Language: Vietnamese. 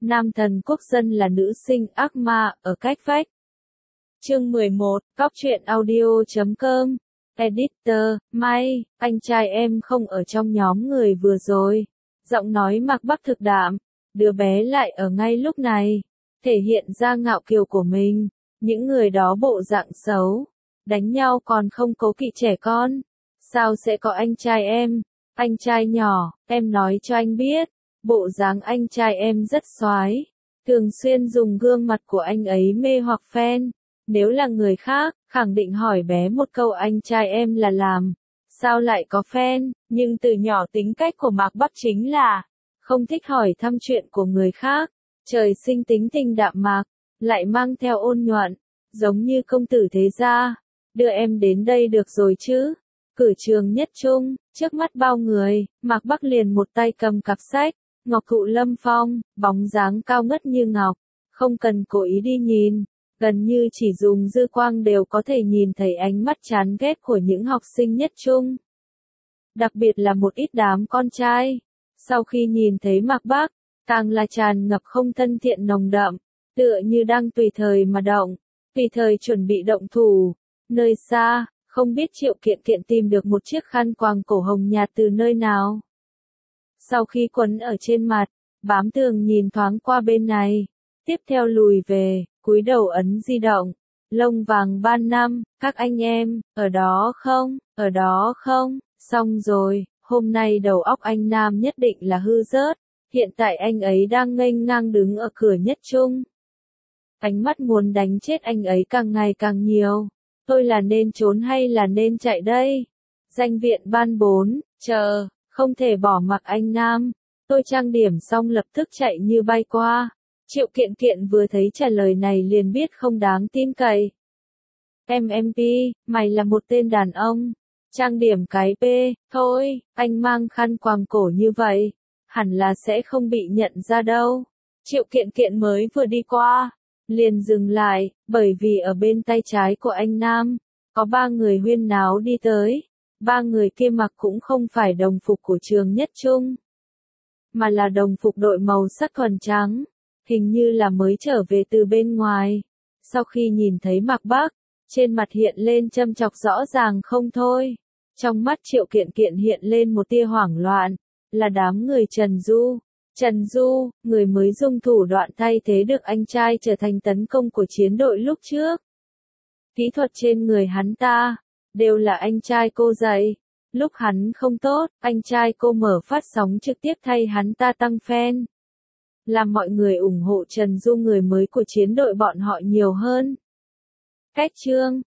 Nam thần quốc dân là nữ sinh ác ma ở cách vách. Chương 11, Cóc truyện audio.com. Editor, May, anh trai em không ở trong nhóm người vừa rồi. Giọng nói Mạc Bắc thực đạm, đứa bé lại ở ngay lúc này, thể hiện ra ngạo kiều của mình. Những người đó bộ dạng xấu, đánh nhau còn không cố kỵ trẻ con. Sao sẽ có anh trai em? Anh trai nhỏ, em nói cho anh biết, bộ dáng anh trai em rất xoái, thường xuyên dùng gương mặt của anh ấy mê hoặc fan. Nếu là người khác, khẳng định hỏi bé một câu anh trai em là làm sao lại có fan, nhưng từ nhỏ tính cách của Mạc Bắc chính là không thích hỏi thăm chuyện của người khác, trời sinh tính tình đạm mạc, lại mang theo ôn nhuận, giống như công tử thế gia. Đưa em đến đây được rồi chứ? Cử trường nhất trung, trước mắt bao người, Mạc Bắc liền một tay cầm cặp sách, ngọc thụ lâm phong, bóng dáng cao ngất như ngọc, không cần cố ý đi nhìn, gần như chỉ dùng dư quang đều có thể nhìn thấy ánh mắt chán ghét của những học sinh nhất trung. Đặc biệt là một ít đám con trai, sau khi nhìn thấy Mạc Bắc, càng là tràn ngập không thân thiện nồng đậm, tựa như đang tùy thời mà động, tùy thời chuẩn bị động thủ. Nơi xa, không biết Triệu Kiện Kiện tìm được một chiếc khăn quàng cổ hồng nhạt từ nơi nào. Sau khi quấn ở trên mặt, bám tường nhìn thoáng qua bên này, tiếp theo lùi về, cúi đầu ấn di động, lông vàng ban năm, các anh em, ở đó không, ở đó không, xong rồi, hôm nay đầu óc anh Nam nhất định là hư rớt, hiện tại anh ấy đang nghênh ngang đứng ở cửa nhất trung. Ánh mắt muốn đánh chết anh ấy càng ngày càng nhiều. Tôi là nên trốn hay là nên chạy đây? Danh viện ban 4, chờ, không thể bỏ mặc anh Nam. Tôi trang điểm xong lập tức chạy như bay qua. Triệu Kiện Kiện vừa thấy trả lời này liền biết không đáng tin cậy. MMP, mày là một tên đàn ông. Trang điểm cái P, thôi, anh mang khăn quàng cổ như vậy, hẳn là sẽ không bị nhận ra đâu. Triệu Kiện Kiện mới vừa đi qua, liền dừng lại, bởi vì ở bên tay trái của anh Nam, có 3 người huyên náo đi tới. 3 người kia mặc cũng không phải đồng phục của trường nhất trung, mà là đồng phục đội màu sắc thuần trắng, hình như là mới trở về từ bên ngoài. Sau khi nhìn thấy Mạc Bắc, trên mặt hiện lên châm chọc rõ ràng không thôi. Trong mắt Triệu Kiện Kiện hiện lên một tia hoảng loạn, là đám người Trần Du. Trần Du, người mới dùng thủ đoạn thay thế được anh trai trở thành tấn công của chiến đội lúc trước. Kỹ thuật trên người hắn ta, đều là anh trai cô dạy. Lúc hắn không tốt, anh trai cô mở phát sóng trực tiếp thay hắn ta tăng fan, làm mọi người ủng hộ Trần Du người mới của chiến đội bọn họ nhiều hơn. Cách chương,